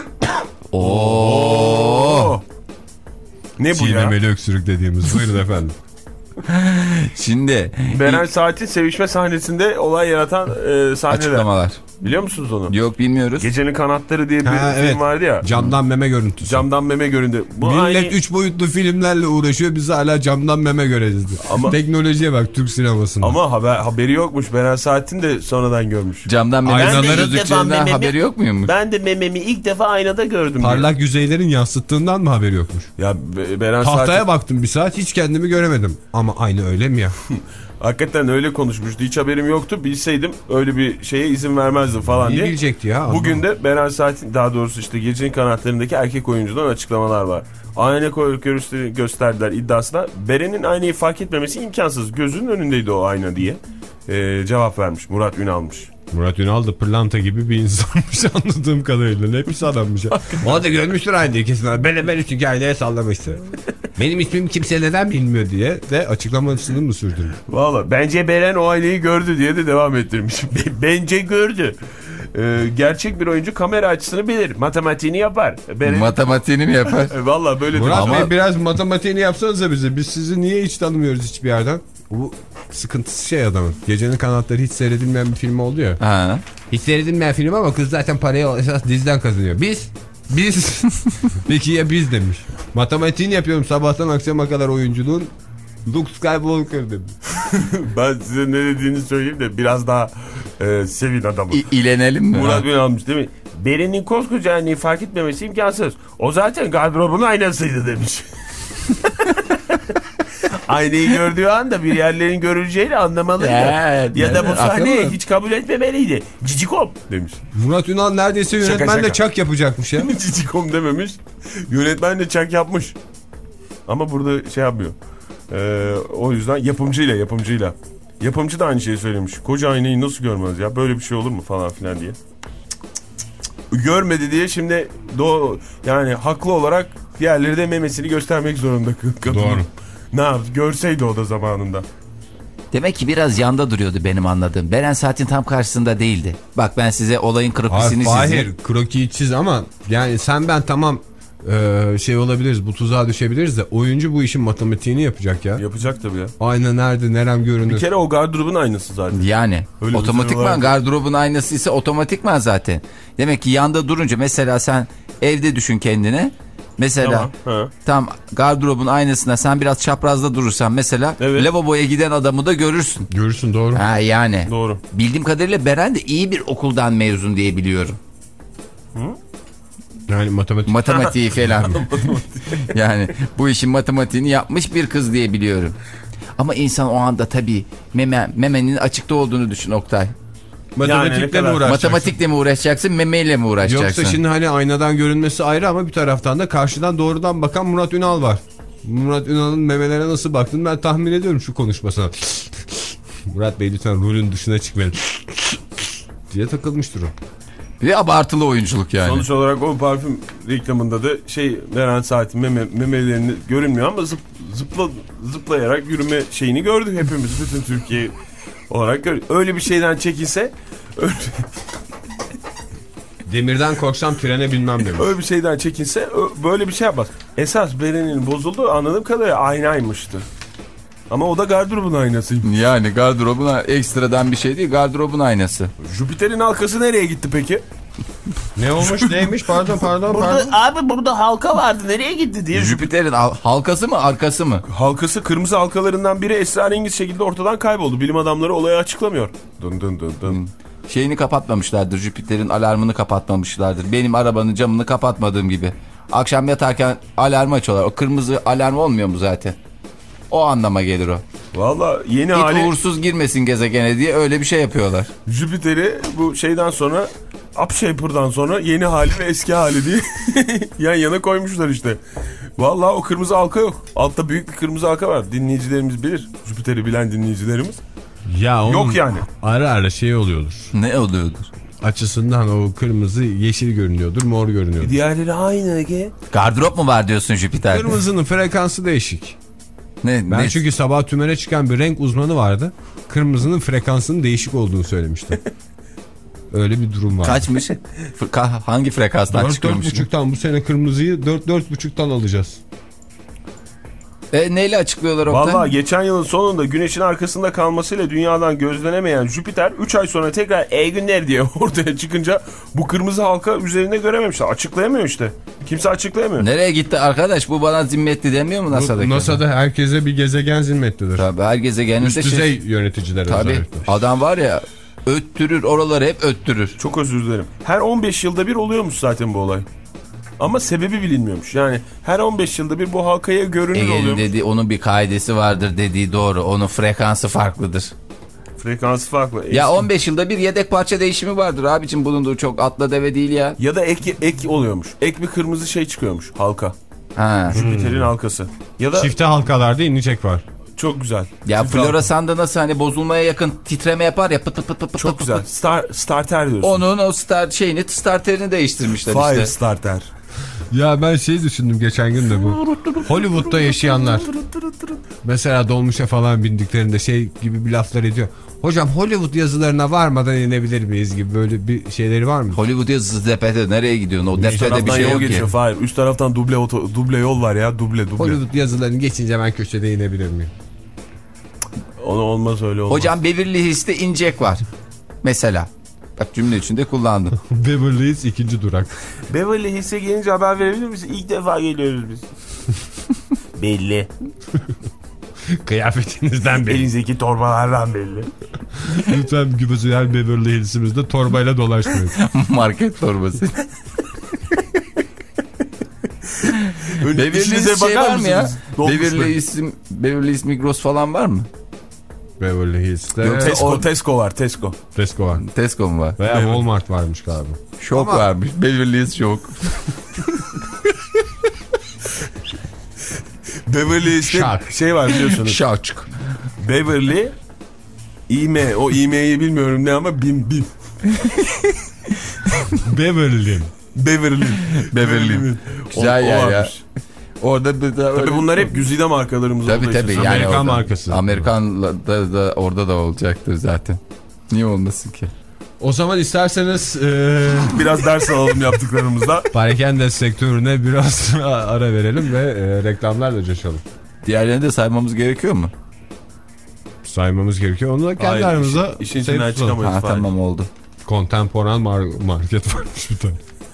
Oo. Ne bu ya? Çiğnemeli öksürük dediğimiz. Buyurun efendim. Şimdi Beren Saat'in sevişme sahnesinde olay yaratan e, sahneler. açıklamalar. Biliyor musunuz onu? Yok bilmiyoruz. Gecenin Kanatları diye bir Ha, film evet. vardı ya. Camdan meme görüntüsü. Camdan meme göründü. Bu Millet aynı... üç boyutlu filmlerle uğraşıyor. Biz hala camdan meme göreceğiz. Ama- Teknolojiye bak Türk sinemasında. Ama haber, haberi yokmuş. Beren Saat'in de sonradan görmüş. Camdan Aynaları- memesi gözükeceğinden haberi yok muymuş? Ben de mememi ilk defa aynada gördüm. Parlak yüzeylerin yansıttığından mı haberi yokmuş? diye. Ya Be- Beren Tahtaya Saat'in baktım bir saat hiç kendimi göremedim. Ama aynı öyle mi ya? hakikaten öyle konuşmuştu. Hiç haberim yoktu. Bilseydim öyle bir şeye izin vermezdim falan İyi diye. bilecekti ya. Bugün de Beren Saat'in daha doğrusu işte Gecenin Kanatlarındaki erkek oyuncudan açıklamalar var. Ayna koyup göster- gösterdiler iddiasına. Beren'in aynayı fark etmemesi imkansız. Gözünün önündeydi o ayna diye ee, cevap vermiş Murat Ünal'mış. Murat Ünal da pırlanta gibi bir insanmış anladığım kadarıyla. Ne pis adammış ya. O da görmüştür aynı kesin. Ben, ben çünkü aynaya sallamıştı. Benim ismim kimse neden bilmiyor diye de açıklamasını mı sürdürmüş? Valla bence Beren o aileyi gördü diye de devam ettirmiş. Bence gördü. Ee, gerçek bir oyuncu kamera açısını bilir. Matematiğini yapar. Beren... Matematiğini mi yapar? Valla böyle. Murat Ama... Bey biraz matematiğini yapsanıza bize. Biz sizi niye hiç tanımıyoruz hiçbir yerden? Bu sıkıntısı şey adamın. Gecenin Kanatları hiç seyredilmeyen bir film oldu ya. Ha. Hiç seyredilmeyen film ama kız zaten parayı esas diziden kazanıyor. Biz? Biz? Peki ya biz demiş. Matematiğini yapıyorum sabahtan akşama kadar oyunculuğun. Luke Skywalker demiş. Ben size ne dediğini söyleyeyim de biraz daha e, sevin adamı. İ- ilenelim mi? Murat Bey almış değil mi? Beren'in koskoca anneyi fark etmemesi imkansız. O zaten gardırobun aynasıydı demiş. Aynayı gördüğü anda bir yerlerin görüleceğini anlamalıydı. Evet, ya da bu evet, sahneyi akıllı. hiç kabul etmemeliydi. Cicikom demiş. Murat Ünal neredeyse yönetmenle şaka. çak yapacakmış ya. Cicikom dememiş. Yönetmen de çak yapmış. Ama burada şey yapmıyor. Ee, o yüzden yapımcıyla yapımcıyla. Yapımcı da aynı şeyi söylemiş. Koca aynayı nasıl görmez ya? Böyle bir şey olur mu falan filan diye. Görmedi diye şimdi do yani haklı olarak diğerleri de memesini göstermek zorunda kadın. Doğru. Ne yaptı? Görseydi o da zamanında. Demek ki biraz yanda duruyordu benim anladığım. Beren Saat'in tam karşısında değildi. Bak ben size olayın krokisini çizeyim. Hayır krokiyi çiz ama yani sen ben tamam e, şey olabiliriz, bu tuzağa düşebiliriz de oyuncu bu işin matematiğini yapacak ya. Yapacak tabii ya. Ayna nerede, nerem görünür. Bir kere o gardırobun aynası zaten. Yani Öyle otomatikman olarak... gardırobun aynası ise otomatikman zaten. Demek ki yanda durunca mesela sen evde düşün kendine. Mesela tamam, tam gardırobun aynasına sen biraz çaprazda durursan mesela evet. lavaboya giden adamı da görürsün. Görürsün doğru. Ha yani. Doğru. Bildiğim kadarıyla Beren de iyi bir okuldan mezun diye biliyorum. Hı? Yani matematik. Matematiği falan. Yani bu işin matematiğini yapmış bir kız diye biliyorum. Ama insan o anda tabii meme, memenin açıkta olduğunu düşün Oktay. Matematikle mi uğraşacaksın? Matematikle mi uğraşacaksın, memeyle mi uğraşacaksın? Yoksa şimdi hani aynadan görünmesi ayrı ama bir taraftan da karşıdan doğrudan bakan Murat Ünal var. Murat Ünal'ın memelere nasıl baktığını ben tahmin ediyorum şu konuşmasına. Murat Bey lütfen rolün dışına çıkmayın diye takılmıştır o. Bir abartılı oyunculuk yani. Sonuç olarak o parfüm reklamında da şey Beren Saat'in meme, memelerini görünmüyor ama zıp, zıpla, zıplayarak yürüme şeyini gördük hepimiz. Bütün Türkiye olarak gördük. Öyle bir şeyden çekinse öyle, demirden korksam trene binmem demiş. öyle bir şeyden çekinse böyle bir şey yapmaz. Esas Beren'in bozulduğu anladığım kadarıyla aynaymıştı. Ama o da gardırobun aynasıymış. Yani gardırobun ekstradan bir şey değil, gardırobun aynası. Jüpiter'in halkası nereye gitti peki? Ne olmuş neymiş pardon pardon Burada, pardon. abi burada halka vardı nereye gitti diye. Jüpiter'in halkası mı arkası mı? Halkası kırmızı halkalarından biri esrarengiz şekilde ortadan kayboldu. Bilim adamları olayı açıklamıyor. Dın dın dın dın. Şeyini kapatmamışlardır, Jüpiter'in alarmını kapatmamışlardır. Benim arabanın camını kapatmadığım gibi. Akşam yatarken alarmı açıyorlar. O kırmızı alarm olmuyor mu zaten? O anlama gelir o. Valla yeni Hiç hali uğursuz girmesin gezegene diye öyle bir şey yapıyorlar. Jüpiter'i bu şeyden sonra Upshaper'dan sonra yeni hali ve eski hali diye yan yana koymuşlar işte. Valla o kırmızı halka yok. Altta büyük bir kırmızı halka var. Dinleyicilerimiz bilir. Jüpiter'i bilen dinleyicilerimiz. Ya onun yok yani. Ara ara şey oluyordur. Ne oluyordur? Açısından o kırmızı yeşil görünüyordur, mor görünüyordur. Diğerleri aynı Ege. Gardırop mu var diyorsun Jüpiter'de? Kırmızının frekansı değişik. Ne, Ben ne? çünkü sabah tümere çıkan bir renk uzmanı vardı. Kırmızının frekansının değişik olduğunu söylemişti. Öyle bir durum var. Kaçmış? Ka- hangi frekanstan dört çıkıyormuş? dört buçuktan bu sene kırmızıyı dört dört buçuktan alacağız. E, neyle açıklıyorlar Oktay? Valla geçen yılın sonunda güneşin arkasında kalmasıyla dünyadan gözlenemeyen Jüpiter üç ay sonra tekrar ey günler diye ortaya çıkınca bu kırmızı halka üzerinde görememişler. Açıklayamıyor işte. Kimse açıklayamıyor. Nereye gitti arkadaş? Bu bana zimmetli demiyor mu NASA'daki? NASA'da herkese bir gezegen zimmetlidir. Tabii her gezegenin Üst de düzey şey... yöneticilere Tabii özellikle. adam var ya öttürür oraları hep öttürür. Çok özür dilerim. Her on beş yılda bir oluyormuş zaten bu olay. Ama sebebi bilinmiyormuş. Yani her on beş yılda bir bu halkaya görünür Ege'nin oluyormuş. dediği onun bir kaidesi vardır dediği doğru. Onun frekansı farklıdır. Frekansı farklı. Ya Eski. on beş yılda bir yedek parça değişimi vardır abicim, bulunduğu çok atla deve değil ya. Ya da ek, ek oluyormuş. Ek bir kırmızı şey çıkıyormuş halka. Ha. Jüpiter'in halkası. Ya da Çifte halkalarda inecek var. Çok güzel. Ya Filtre floresanda nasıl hani bozulmaya yakın titreme yapar ya pıt pıt pıt pıt pıt. Çok pıt güzel. pıt. Star, starter diyorsun. Onun o start şeyini starterini değiştirmişler Fire işte. starter. Ya ben şey düşündüm geçen gün de bu. Hollywood'da yaşayanlar. Mesela dolmuşa falan bindiklerinde şey gibi bir laflar ediyor. Hocam Hollywood yazılarına varmadan inebilir miyiz gibi böyle bir şeyleri var mı? Hollywood yazısı depede nereye gidiyorsun? O Üst depede bir taraftan şey yol yok geçiyor. ki. Fire. Üst taraftan duble, oto, duble yol var ya. Duble duble. Hollywood yazılarını geçince ben köşede inebilir miyim? Onu olmaz öyle olmaz. Hocam Beverly Hills'te inecek var. Mesela. Bak cümle içinde kullandım. Beverly Hills ikinci durak. Beverly Hills'e gelince haber verebilir misin? İlk defa geliyoruz biz. Belli. Kıyafetinizden belli. Elinizdeki torbalardan belli. Lütfen gübüzüyen Beverly Hills'imizde torbayla dolaşmayın. Market torbası. Beverly İşinize Hills şey bakar var mı ya? mısınız? Dolmuş Beverly mu? Hills'im, Beverly Hills Migros falan var mı? Beverly Hills'te Yoksa Tesco, o- Tesco var Tesco. Tesco var. Tesco mu var? Veya Walmart varmış galiba. Şok Ama- varmış. Beverly Hills şok. Beverly Hills'te Şak. şey var biliyorsunuz. Şak. Beverly İme. O İme'yi bilmiyorum ne ama bim bim. Beverly. Beverly. Beverly. Güzel O- o yer ya. varmış. Orada bir de Tabii bunlar hep güzide markalarımız Tabii olduğu tabii için. yani Amerikan orada- markası. Amerikan da, da orada da olacaktır zaten. Niye olmasın ki? O zaman isterseniz e, Biraz ders alalım yaptıklarımızda. parakende sektörüne biraz ara verelim ve e, reklamlarla coşalım. Diğerlerini de saymamız gerekiyor mu? Saymamız gerekiyor. Onu da kendi Hayır, aramızda işin- işin şey içinden tutalım. çıkamayız. Ha Fahir. tamam oldu. Kontemporan mar- market varmış bir tane.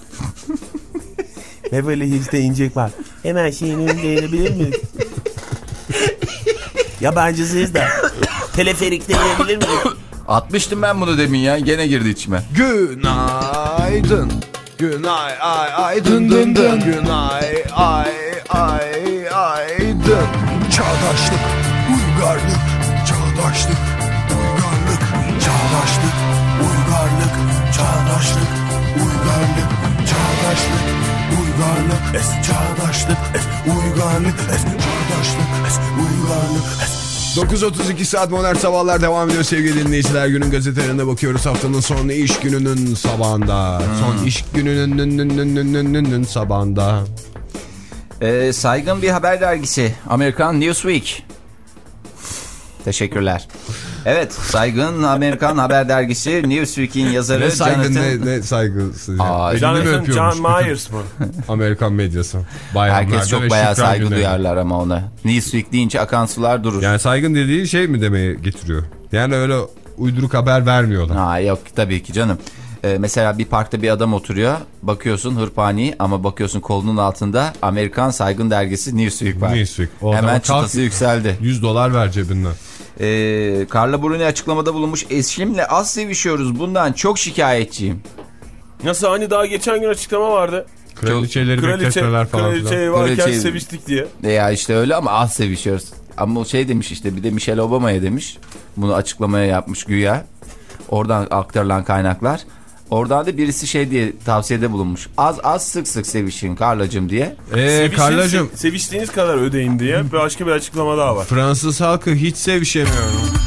Beverly Hills'te inecek var. Hemen şeyin önünde inebilir miyiz? Yabancısıyız da. Teleferikte inebilir miyiz? Atmıştım ben bunu demin ya. Gene girdi içime. Günaydın. Günay ay ay dın dın dın. Günay ay ay ay dın. Çağdaşlık, uygarlık, çağdaşlık, uygarlık, çağdaşlık, uygarlık, çağdaşlık, uygarlık, çağdaşlık, uygarlık, es çağdaşlık, es uygarlık, es çağdaşlık, es uygarlık, es. dokuz otuz iki saat modern sabahlar devam ediyor sevgili dinleyiciler. Günün gazetelerine bakıyoruz haftanın son iş gününün sabahında. Son iş gününün sabahında. Ee, saygın bir haber dergisi. Amerikan Newsweek. Teşekkürler. Evet, saygın Amerikan haber dergisi Newsweek'in yazarı Ne saygın Jonathan... ne, ne saygısı. Aa, Elini mi Jonathan öpüyormuş John bütün Myers mı? Amerikan medyası. Bayramlarda Herkes ve çok bayağı şükran saygı günleri. duyarlar ama ona. Newsweek deyince akan sular durur. Yani saygın dediği şey mi demeye getiriyor? Yani öyle uyduruk haber vermiyorlar. Ha yok tabii ki canım. Ee, mesela bir parkta bir adam oturuyor. Bakıyorsun hırpani ama bakıyorsun kolunun altında Amerikan saygın dergisi Newsweek var. Newsweek. O Hemen zaman çıtası kalk, yükseldi. yüz dolar ver cebinden. Ee, Carla Bruni açıklamada bulunmuş. Eşimle az sevişiyoruz. Bundan çok şikayetçiyim. Nasıl hani daha geçen gün açıklama vardı. Kraliçeleri Kraliçe, bekletmeler falan kraliçe filan. varken Kraliçe- seviştik diye. E ya işte öyle ama az sevişiyoruz. Ama o şey demiş işte bir de Michelle Obama'ya demiş. Bunu açıklamaya yapmış güya. Oradan aktarılan kaynaklar. Oradan da birisi şey diye tavsiyede bulunmuş. Az az sık sık sevişin Carla'cığım diye. Eee Seviştiğiniz- Carla'cığım Seviştiğiniz kadar ödeyin diye başka bir açıklama daha var. Fransız halkı hiç sevişemiyor.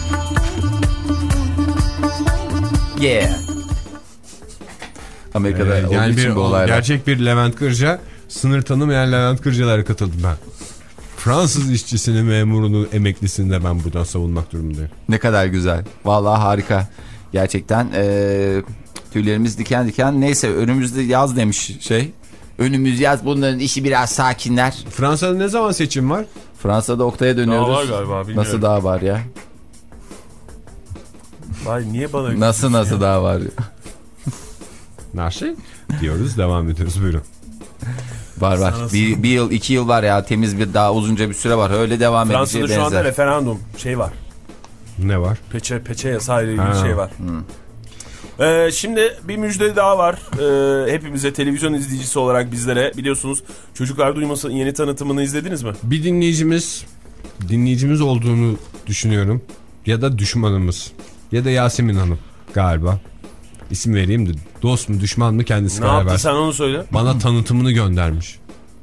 Yeah. Amerika'da Ee, olduğu yani için bir, bu olaylar. gerçek bir Levent Kırca, sınır tanımayan Levent Kırcalara katıldım ben. Fransız işçisini, memurunu, emeklisini de ben buradan savunmak durumundayım. Ne kadar güzel. Vallahi harika. Gerçekten ee, tüylerimiz diken diken. Neyse önümüzde yaz demiş şey. Önümüz yaz, bunların işi biraz sakinler. Fransa'da ne zaman seçim var? Fransa'da Oktay'a dönüyoruz. Daha var galiba, bilmiyorum. Nasıl daha var ya? Vay niye bana... Nasıl nasıl daha var? Nasıl? Diyoruz, devam ediyoruz, buyurun. Var var. Bir, bir yıl iki yıl var ya, temiz bir daha uzunca bir süre var. Öyle devam edeceği Fransa'da benzer. şu anda referandum şey var. Ne var? Peçe, peçe yasayla ilgili Ha. şey var. Ee, şimdi bir müjde daha var. Ee, hepimize, televizyon izleyicisi olarak bizlere. Biliyorsunuz Çocuklar Duymasın yeni tanıtımını izlediniz mi? Bir dinleyicimiz, dinleyicimiz olduğunu düşünüyorum. Ya da düşmanımız. Ya da Yasemin Hanım galiba. İsim vereyim de dost mu düşman mı kendisi Ne karar yaptı versin. sen onu söyle. Bana tanıtımını göndermiş.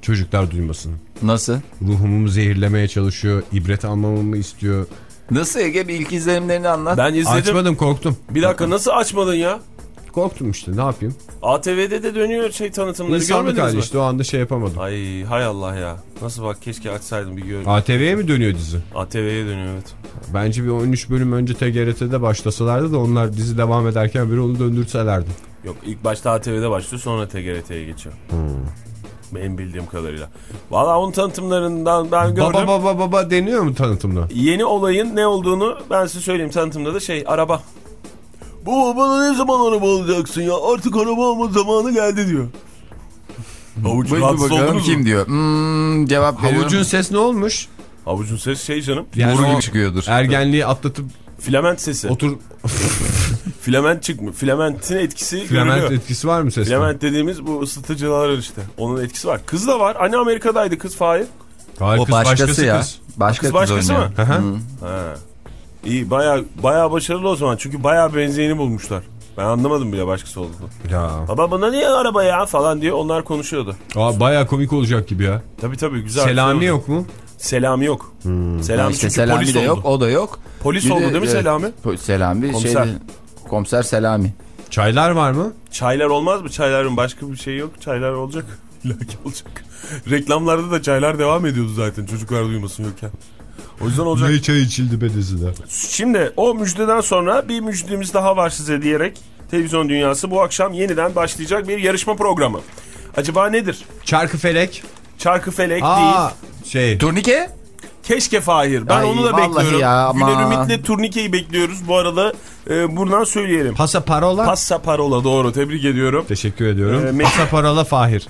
Çocuklar duymasın. Nasıl? Ruhumu zehirlemeye çalışıyor. İbret almamı mı istiyor? Nasıl Ege, bir ilk izlenimlerini anlat. Ben izledim. Açmadım, korktum. Bir dakika, nasıl açmadın ya? Korktum işte, ne yapayım? A T V'de de dönüyor şey tanıtımları, İnsanlık görmediniz hali mi? işte, o anda şey yapamadım. Ay hay Allah ya. Nasıl bak, keşke açsaydım bir gör. A T V'ye mi dönüyor dizi? A T V'ye dönüyor evet. Bence bir on üç bölüm önce T G R T'de başlasalardı da onlar dizi devam ederken bir onu döndürselerdi. Yok, ilk başta A T V'de başlıyor, sonra T G R T'ye geçiyor. Hmm. Benim bildiğim kadarıyla. Valla onun tanıtımlarından ben gördüm. Baba baba baba deniyor mu tanıtımda? Yeni olayın ne olduğunu ben size söyleyeyim. Tanıtımda da şey, araba. Baba bana ne zaman araba alacaksın ya? Artık araba alma zamanı geldi diyor. Havuç rahatsız bakalım oldunuz kim mu? diyor. Hmm, cevap veriyorum. Havucun ses ne olmuş? Havucun ses şey canım. Yani Boru o gibi çıkıyordur. ergenliği atlatıp Filament sesi. otur... Filament çıkmıyor. Filamentin etkisi Filament görülüyor. etkisi var mı seste? Filament dediğimiz bu ısıtıcılar işte. Onun etkisi var. Kız da var. Anne Amerika'daydı kız Fahir. Hayır, O kız başkası, başkası ya. kız. Başka Kız başkası oynuyor. mı? Hı hı. Ha. İyi, baya baya başarılı o zaman. Çünkü baya benzeyeni bulmuşlar. Ben anlamadım bile başkası olduğunu. Ya. Baba buna niye araba ya falan diye onlar konuşuyordu. Aa, bayağı komik olacak gibi ya. Tabii tabii, güzel. Selami güzel yok mu? Selami yok. Hmm. Ha, Selami işte çünkü Selami polis de oldu. yok, o da yok. Polis Bir oldu de, değil mi evet, Selami? po- Selami Komiser. şeydi, komiser Selami. Çaylar var mı? Çaylar olmaz mı? Çayların başka bir şey yok. Çaylar olacak. İllaki olacak. Reklamlarda da çaylar devam ediyordu zaten, çocuklar duymasın yokken. O yüzden olacak. Ne çay içildi be dizide. Şimdi o müjdeden sonra bir müjdemiz daha var size diyerek televizyon dünyası bu akşam yeniden başlayacak bir yarışma programı. Acaba nedir? Çarkıfelek. Çarkıfelek Aa, değil. şey. Turnike? Keşke Fahir. Ben Ay, onu da vallahi bekliyorum. ya, ama- Güler Ümit'le turnikeyi bekliyoruz. Bu arada e, buradan söyleyelim. Pasaparola. Passaparola, doğru, tebrik ediyorum. Teşekkür ediyorum. Ee, me- Pasaparola Fahir.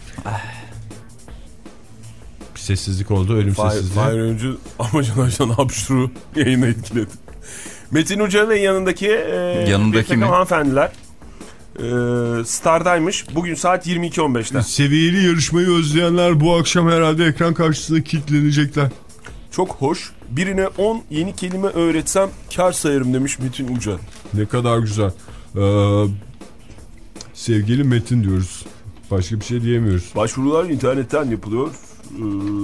Bir sessizlik oldu, ölüm Fahir, sessizliği. Fahir öncü Amacan Ajan Abşur'u yayına etkiledi. Metin Uca ve yanındaki, e, Yanındaki bir takım mi? hanımefendiler e, Star'daymış. Bugün saat yirmi iki on beşte. Seviyeli yarışmayı özleyenler bu akşam herhalde ekran karşısında kilitlenecekler. Çok hoş. Birine on yeni kelime öğretsem kar sayarım demiş Metin Uca. Ne kadar güzel. Ee, sevgili Metin diyoruz. Başka bir şey diyemiyoruz. Başvurular internetten yapılıyor. Ee,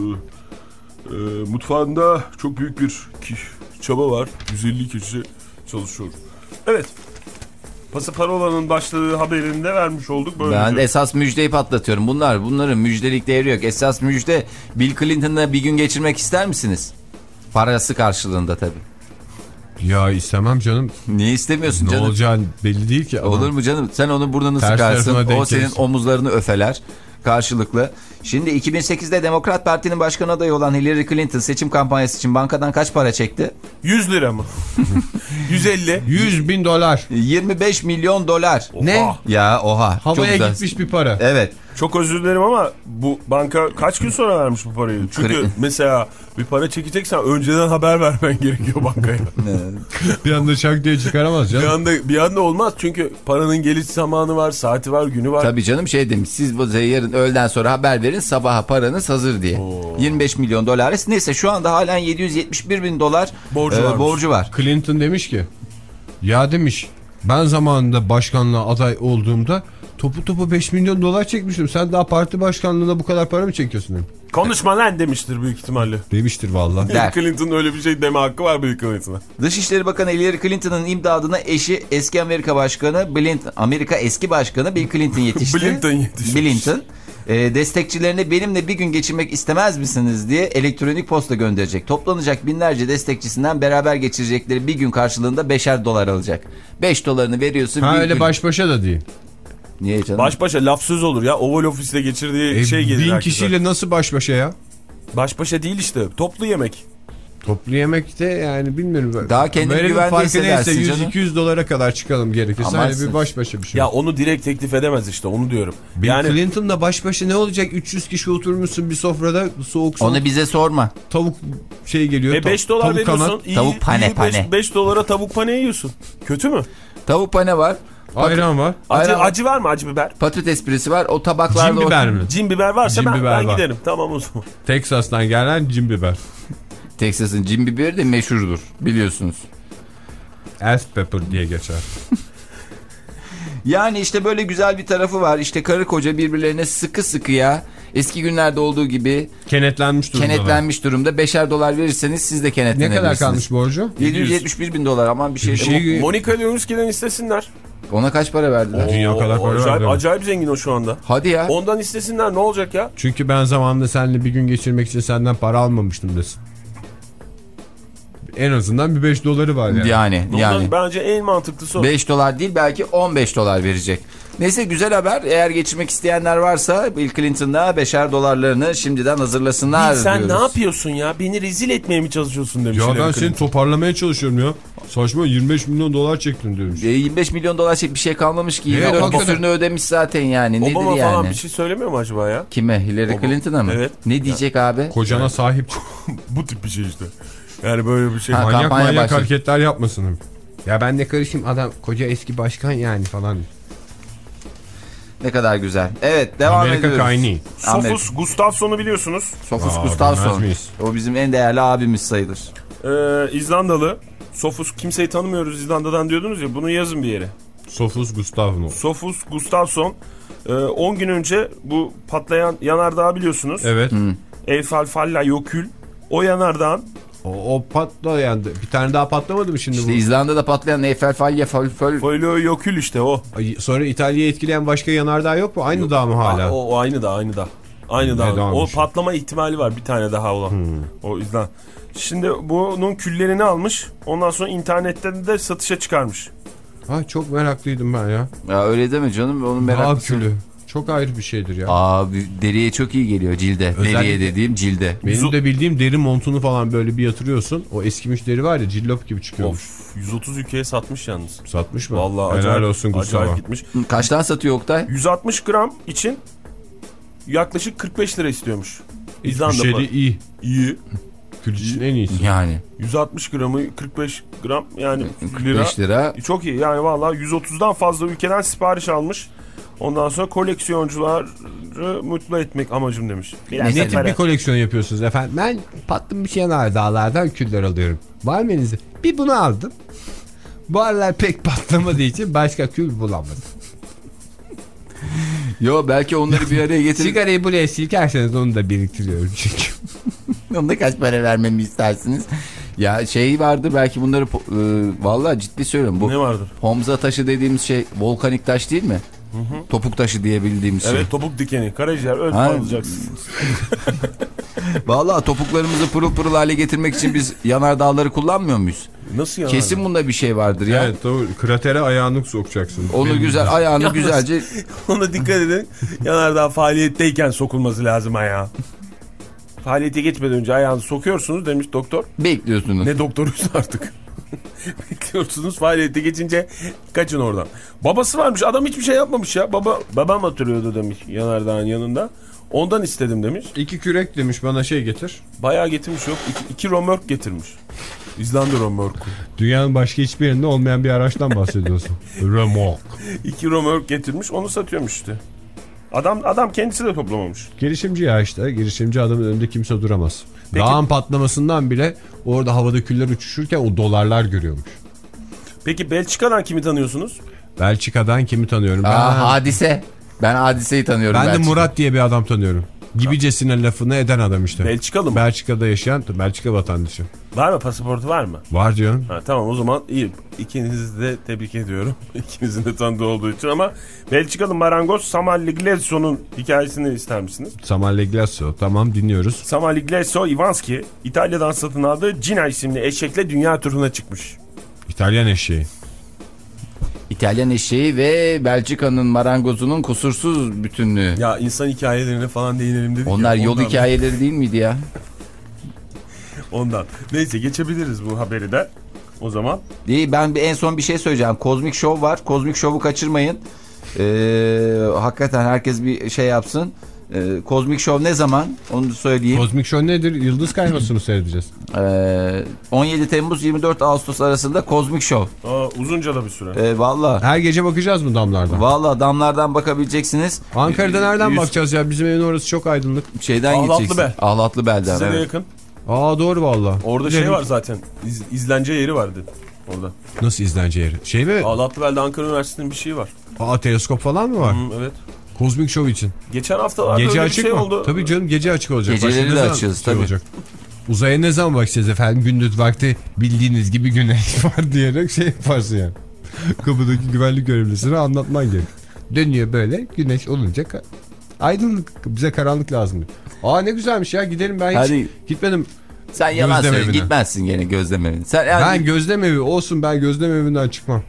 e, mutfağında çok büyük bir ki- çaba var. yüz elli kişi çalışıyor. Evet. Pasaparola'nın başladığı haberini de vermiş olduk. Böylece. Ben de esas müjdeyi patlatıyorum. Bunlar, bunların müjdelik değeri yok. Esas müjde, Bill Clinton'la bir gün geçirmek ister misiniz? Parası karşılığında tabii. Ya istemem canım. Niye istemiyorsun Ne canım? olacağı belli değil ki. Adam. Olur mu canım? Sen onu burnunu Ters sıkarsın. tarafına denk O senin gelirsin. omuzlarını öfeler. Karşılıklı. Şimdi iki bin sekizde Demokrat Parti'nin başkan adayı olan Hillary Clinton seçim kampanyası için bankadan kaç para çekti? yüz lira mı? yüz elli. yüz bin dolar. yirmi beş milyon dolar. Ne? Ya oha. Çok Havaya güzel. gitmiş bir para. Evet. Çok özür dilerim ama bu banka kaç gün sonra vermiş bu parayı? Çünkü Kri- mesela bir para çekeceksen önceden haber vermen gerekiyor bankaya. Bir anda şak diye çıkaramaz bir canım. anda bir anda olmaz çünkü paranın geliş zamanı var, saati var, günü var. Tabii canım, şey demiş, siz bu yarın öğleden sonra haber verin, sabaha paranız hazır diye. Oo. yirmi beş milyon dolar. Neyse şu anda halen yedi yüz yetmiş bir bin dolar Borcu e, varmış. borcu var. Clinton demiş ki, ya demiş, ben zamanında başkanlığa aday olduğumda topu topu beş milyon dolar çekmiştim. Sen daha parti başkanlığına bu kadar para mı çekiyorsun dedim. Konuşma lan demiştir büyük ihtimalle. Demiştir vallahi. Der. Bill Clinton öyle bir şey deme hakkı var Bill Clinton'a. Dışişleri Bakanı Hillary Clinton'ın imdadına eşi eski Amerika Başkanı Blinton, Amerika eski başkanı Bill Clinton yetişti. Blinton yetişmiş. Blinton. E, destekçilerine benimle bir gün geçirmek istemez misiniz diye elektronik posta gönderecek. Toplanacak binlerce destekçisinden beraber geçirecekleri bir gün karşılığında beşer dolar alacak. beş dolarını veriyorsun. Ha bir öyle gün... baş başa da değil. Niye canım? Baş başa laf söz olur ya. Oval Ofis'te geçirdiği E, şey gelir bin herkese. kişiyle nasıl baş başa ya? Baş başa değil işte. Toplu yemek. Toplu yemekte yani bilmiyorum. Daha kendini Verelim güvende farkı hissedersin neyse, canım. yüz iki yüz dolara kadar çıkalım gerekirse. Ama Hani sen- bir baş başa bir şey. Ya onu direkt teklif edemez işte, onu diyorum. Bill yani Clinton'la baş başa ne olacak? üç yüz kişi oturmuşsun bir sofrada, soğuk soğuk Onu bize sorma. tavuk şey geliyor. e beş dolar tavuk veriyorsun. kanat, iyi, Tavuk pane, pane. beş dolara tavuk pane yiyorsun. Kötü mü? Tavuk pane var. ayran var. Acı, Ayran- acı var mı, acı biber? Patates püresi var. O tabaklarda... Cin biber mi? Cin biber varsa Cin ben, biber ben var. giderim. Tamam o zaman. Texas'tan gelen cin biber. Texas'ın cin biberi de meşhurdur biliyorsunuz. Elf pepper diye geçer. Yani işte böyle güzel bir tarafı var. İşte karı koca birbirlerine sıkı sıkıya Eski günlerde olduğu gibi Kenetlenmiş durumda. kenetlenmiş durumda. Beşer dolar verirseniz siz de Ne kenetlenebilirsiniz. kadar kalmış borcu? yedi yüz yetmiş bir bin dolar, aman bir şey. Bir şey- Monica Lewinsky'den istesinler. Ona kaç para verdiler? Dünya kadar Oo, para acayip, verdi. acayip zengin o şu anda. Hadi ya. Ondan istesinler, ne olacak ya? Çünkü ben zamanında seninle bir gün geçirmek için senden para almamıştım desin. En azından bir beş doları var yani. Yani Ondan yani. bence en mantıklısı o. beş dolar değil, belki on beş dolar verecek. Neyse, güzel haber. Eğer geçirmek isteyenler varsa Bill Clinton'da beşer dolarlarını şimdiden hazırlasınlar Sen diyoruz. ne yapıyorsun ya? Beni rezil etmeye mi çalışıyorsun demiş. Ya Hillary ben Clinton. seni toparlamaya çalışıyorum ya. Saçma, yirmi beş milyon dolar çektin diyormuş. E, yirmi beş milyon dolar çek, bir şey kalmamış ki. Evet, yirmi dört hakikaten. küsürünü ödemiş zaten yani. Nedir Obama yani? falan bir şey söylemiyor mu acaba ya? Kime? Hillary Obama. Clinton'a mı? Evet. Ne diyecek abi? Kocana sahip çık. Bu tip bir şey işte. Yani böyle bir şey. Ha, Manyak kampanya manyak başladı. hareketler yapmasın. Ya ben de karışayım, adam koca eski başkan yani falan. Ne kadar güzel. Evet, devam Amerika ediyoruz. kaynıyor. Sofus Gustafsson'u biliyorsunuz. Sofus Aa, Gustafsson. bilmez miyiz? O bizim en değerli abimiz sayılır. Ee, İzlandalı. Sofus, kimseyi tanımıyoruz İzlanda'dan diyordunuz ya, bunu yazın bir yere. Sofus Gustafsson. Sofus Gustafsson e, on gün önce bu patlayan yanardağı biliyorsunuz. Evet. Eyjafjallajökull. O yanardağın O, o patlayan bir tane daha patlamadı mı şimdi İşte bu? İzlanda'da patlayan Eiffel Falya Fal Fal. Folyojökull işte o. Ay, sonra İtalya'yı etkileyen başka yanardağ yok mu? Aynı dağ mı hala? Aa, o, o aynı da aynı da. Aynı Ne da. O dağılmış? patlama ihtimali var, bir tane daha olan. Hmm. O yüzden. Şimdi bunun küllerini almış. Ondan sonra internetten de satışa çıkarmış. Ha, çok meraklıydım ben ya. Ya öyle deme canım, onun Dağ meraklısı. külü. Çok ayrı bir şeydir ya. Abi deriye çok iyi geliyor, cilde. Özellikle- Deriye dediğim cilde. Benim de bildiğim deri montunu falan böyle bir yatırıyorsun. O eskimiş deri var ya, cillop gibi çıkıyormuş. Of, yüz otuz ülkeye satmış yalnız. Satmış mı? Vallahi Helal acayip, olsun Gustavo. acayip gitmiş. Kaçtan satıyor Oktay? yüz altmış gram için yaklaşık kırk beş lira istiyormuş. Hiçbir İzlanda şey para. de iyi. İyi. Kül için en iyisi. Yani yüz altmış gramı kırk beş gram yani kırk lira. beş lira. Çok iyi yani, vallahi yüz otuzdan fazla ülkeden sipariş almış. Ondan sonra koleksiyoncuları mutlu etmek amacım demiş. Biraz Ne da tip para. bir koleksiyon yapıyorsunuz efendim? Ben patlamış yanardağlardan küller alıyorum. Var mı elinizde? Bir bunu aldım. Bu aralar pek patlamadığı için başka kül bulamadım. Yo, belki onları bir araya getirip Sigarayı buraya silkerseniz onu da biriktiriyorum çünkü. onda kaç para vermemi istersiniz? Ya şey vardı belki bunları, e, vallahi ciddi söylüyorum. Bu Ne vardır? Homza taşı dediğimiz şey volkanik taş değil mi? Hı hı. Topuk taşı diye bildiğimiz şey. Evet, topuk dikeni. Karaciğer öyle Ha. alacaksın. Vallahi topuklarımızı pırıl pırıl hale getirmek için biz yanardağları kullanmıyor muyuz? Nasıl yani? Kesin bunda bir şey vardır ya. Evet, doğru. Kratere ayağını sokacaksın. Onu Benim- güzel ayağını Yalnız- güzelce Ona dikkat edin. Yanardağ faaliyetteyken sokulması lazım ayağa. Faaliyete geçmeden önce ayağını sokuyorsunuz demiş doktor. bekliyorsunuz. Ne doktoruysa artık. Bekliyorsunuz, faaliyete geçince kaçın oradan. Babası varmış, adam hiçbir şey yapmamış ya. Baba babam oturuyordu demiş yanardağın yanında. Ondan istedim demiş. İki kürek demiş, bana şey getir. Bayağı getirmiş, yok. İki, iki römork getirmiş. İzlanda römorku. Dünyanın başka hiçbir yerinde olmayan bir araçtan bahsediyorsun. Remork. İki römork getirmiş, onu satıyormuş işte. Adam adam kendisi de toplamamış. Girişimci ya işte. Girişimci adamın önünde kimse duramaz. Peki- Dağın patlamasından bile orada havada küller uçuşurken o dolarlar görüyormuş. Peki Belçika'dan kimi tanıyorsunuz? Belçika'dan kimi tanıyorum? Ben, Aa, Hadise. Ben Hadise'yi tanıyorum. ben de Belçika. Murat diye bir adam tanıyorum. Gibicesine lafını eden adam işte. Belçikalı mı? Belçika'da yaşayan, Belçika vatandaşı. Var mı, pasaportu var mı? Var diyorum. Ha, tamam, o zaman iyi. İkinizi de tebrik ediyorum. İkinizin de tanıdığı olduğu için, ama Belçikalı marangoz Samalli Glesso'nun hikayesini ister misiniz? Samalle Glasso. Tamam, dinliyoruz. Samalli Glesso Ivanski İtalya'dan satın aldığı Gina isimli eşekle dünya turuna çıkmış. İtalyan eşeği. İtalyan eşeği ve Belçika'nın marangozunun kusursuz bütünlüğü. Ya insan hikayelerine falan değinelim dedik. Onlar ya, yol ondan, hikayeleri değil miydi ya? Ondan. Neyse, geçebiliriz bu haberi de. O zaman. Değil, ben bir en son bir şey söyleyeceğim. Kozmik Show var. Kozmik Show'u kaçırmayın. Ee, hakikaten herkes bir şey yapsın. Ee, Kozmik Show ne zaman? Onu söyleyeyim. Kozmik Show nedir? Yıldız kaymasını seyredeceğiz. Ee, on yedi Temmuz yirmi dört Ağustos arasında Kozmik Show. Aa, uzunca da bir süre. Ee, Valla. Her gece bakacağız mı damlardan? Valla damlardan bakabileceksiniz. Ankara'da nereden Yüz- bakacağız ya? Bizim evin orası çok aydınlık. Şeyden Ahlatlı gideceksin. Bel. Ahlatlı Bel'den. Size de Evet. yakın. Aa, doğru valla. Orada şey var zaten. İz, izlence yeri vardı. Orada. Nasıl izlence yeri? Şey mi? Ağlatlıbel'de Ankara Üniversitesi'nin bir şeyi var. Aa, teleskop falan mı var? Hı, evet. Kozmik Show için. Geçen haftalarda Gece öyle açık bir şey mı? oldu. Tabii canım, gece açık olacak. Geceleri Başka de ne zaman açığız, şey tabii. olacak? Uzaya ne zaman bakacağız efendim? Gündüz vakti bildiğiniz gibi güneş var diyerek şey yaparsın yani. Kapıdaki güvenlik görevlisine anlatman gerek. Dönüyor böyle, güneş olunca ka- aydınlık, bize karanlık lazım. Aa ne güzelmiş ya, gidelim, ben hiç Hadi. gitmedim. Sen yalan Gözlem söyle, evine. gitmezsin gene gözlem evine. Sen yani... Ben gözlem evi olsun, ben gözlem evinden çıkmam.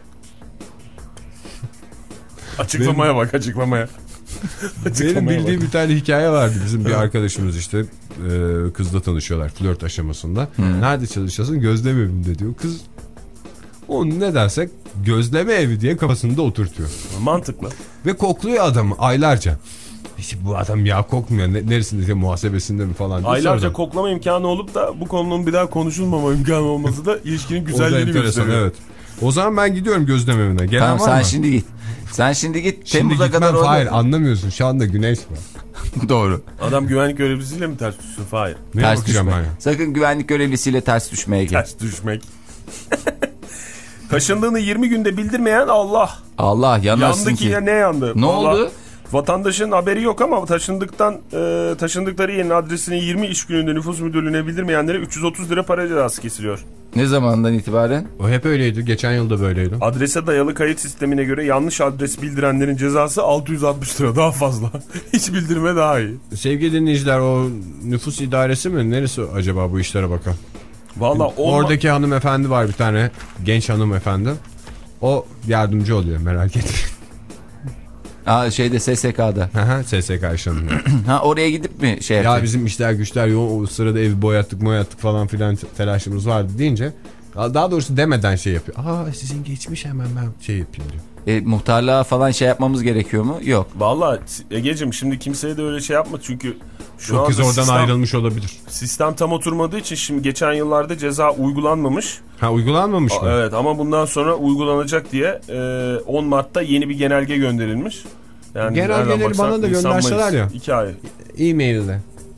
Açıklamaya bak, açıklamaya. Benim Açıklamaya bildiğim bak. bir tane hikaye vardı, bizim bir arkadaşımız işte e, kızla tanışıyorlar flört aşamasında. Hı. Nerede çalışıyorsun? Gözlem evinde diyor. Kız onu ne dersek gözleme evi diye kafasında oturtuyor. Mantıklı. Ve kokluyor adamı aylarca. İşte bu adam ya kokmuyor. Ne, neresinde diye, muhasebesinde mi falan diye. Aylarca Sonra- koklama imkanı olup da bu konunun bir daha konuşulmama imkanı olması da ilişkinin O da güzelliğini enteresan, gösteriyor. evet. O zaman ben gidiyorum gözlem evine. Gelen Tamam var sen mı? şimdi git. Sen şimdi git. Şimdi Temmuz'a gitmem, kadar orada. hayır anlamıyorsun, şu anda güneş var. Doğru. Adam güvenlik görevlisiyle mi ters düşsün? Hayır. Ne Ters bakacağım düşme. ben ya? Sakın güvenlik görevlisiyle ters düşmeye gel. Ters düşmek. Taşındığını yirmi günde bildirmeyen Allah. Allah yanasın Yandı ki ki. ya, ne yandı? Ne Vallahi oldu? Vatandaşın haberi yok ama taşındıktan e, taşındıkları yerin adresini yirmi iş gününde nüfus müdürlüğüne bildirmeyenlere üç yüz otuz lira para cezası kesiliyor. Ne zamandan itibaren? O hep öyleydi. Geçen yılda böyleydi. Adrese dayalı kayıt sistemine göre yanlış adres bildirenlerin cezası altı yüz altmış lira, daha fazla. Hiç bildirme daha iyi. Sevgili dinleyiciler, o nüfus idaresi mi? Neresi acaba bu işlere bakan? Vallahi olma... Oradaki hanımefendi var bir tane. Genç hanımefendi. O yardımcı oluyor, merak etmeyin. Aa, şeyde S S K'da. Aha, S S K işleminde. Ha, oraya gidip mi şey yapacak? Ya bizim işler güçler yoğun, o sırada evi boyattık boyattık falan filan telaşımız vardı deyince, daha doğrusu demeden şey yapıyor. Aa sizin geçmiş, hemen ben şey yapayım diyor. E, muhtarlığa falan şey yapmamız gerekiyor mu? Yok. Vallahi Egeciğim, şimdi kimseye de öyle şey yapma çünkü şu O kız anda oradan sistem, ayrılmış olabilir. sistem tam oturmadığı için şimdi geçen yıllarda ceza uygulanmamış. Ha, uygulanmamış mı? Evet, ama bundan sonra uygulanacak diye e, on Mart'ta yeni bir genelge gönderilmiş. Yani Genelgeleri nereden baksan bana da Nisan, gönderseler Mayıs, ya. iki ay. E-mail'de.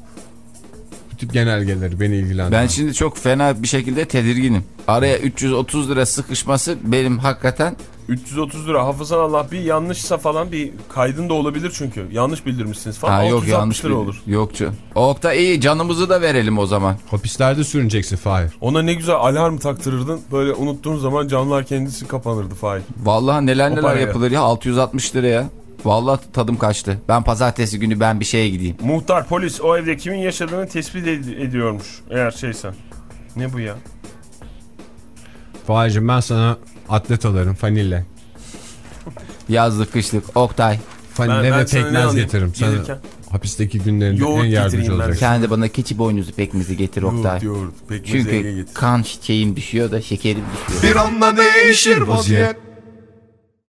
Bu tip genelgeleri beni ilgilendiren. Ben şimdi çok fena bir şekilde tedirginim. Araya üç yüz otuz lira sıkışması benim hakikaten... üç yüz otuz lira, hafızan Allah, bir yanlışsa falan bir kaydın da olabilir çünkü. Yanlış bildirmişsiniz falan. Ha, yok altı yüz altmış yanlış lira bir... olur. Yok canım. Okta iyi, canımızı da verelim o zaman. Hapislerde sürüneceksin Fahir. Ona ne güzel alarm taktırırdın. Böyle unuttuğun zaman camlar kendisi kapanırdı Fahir. Vallahi neler O neler paraya. yapılır ya, altı yüz altmış liraya. Vallahi tadım kaçtı. Ben pazartesi günü ben bir şeye gideyim. Muhtar, polis o evde kimin yaşadığını tespit ed- ediyormuş. Eğer şeysen. Ne bu ya? Fahir'cim ben sana atlet alırım, fanille. Yazlık kışlık Oktay. Fanille Ben- ben ve sana ne pekmez alayım getiririm. Sana gelirken? hapisteki günlerinde Yoğurt en yardımcı getireyim ben. olacak. Sen de bana keçi boynuzu pekmezi getir Oktay. Yoğurt, yoğurt. Pekmezi Ege Çünkü getir. kan şeyim düşüyor da şekerim düşüyor. Bir anda değişir vaziyet.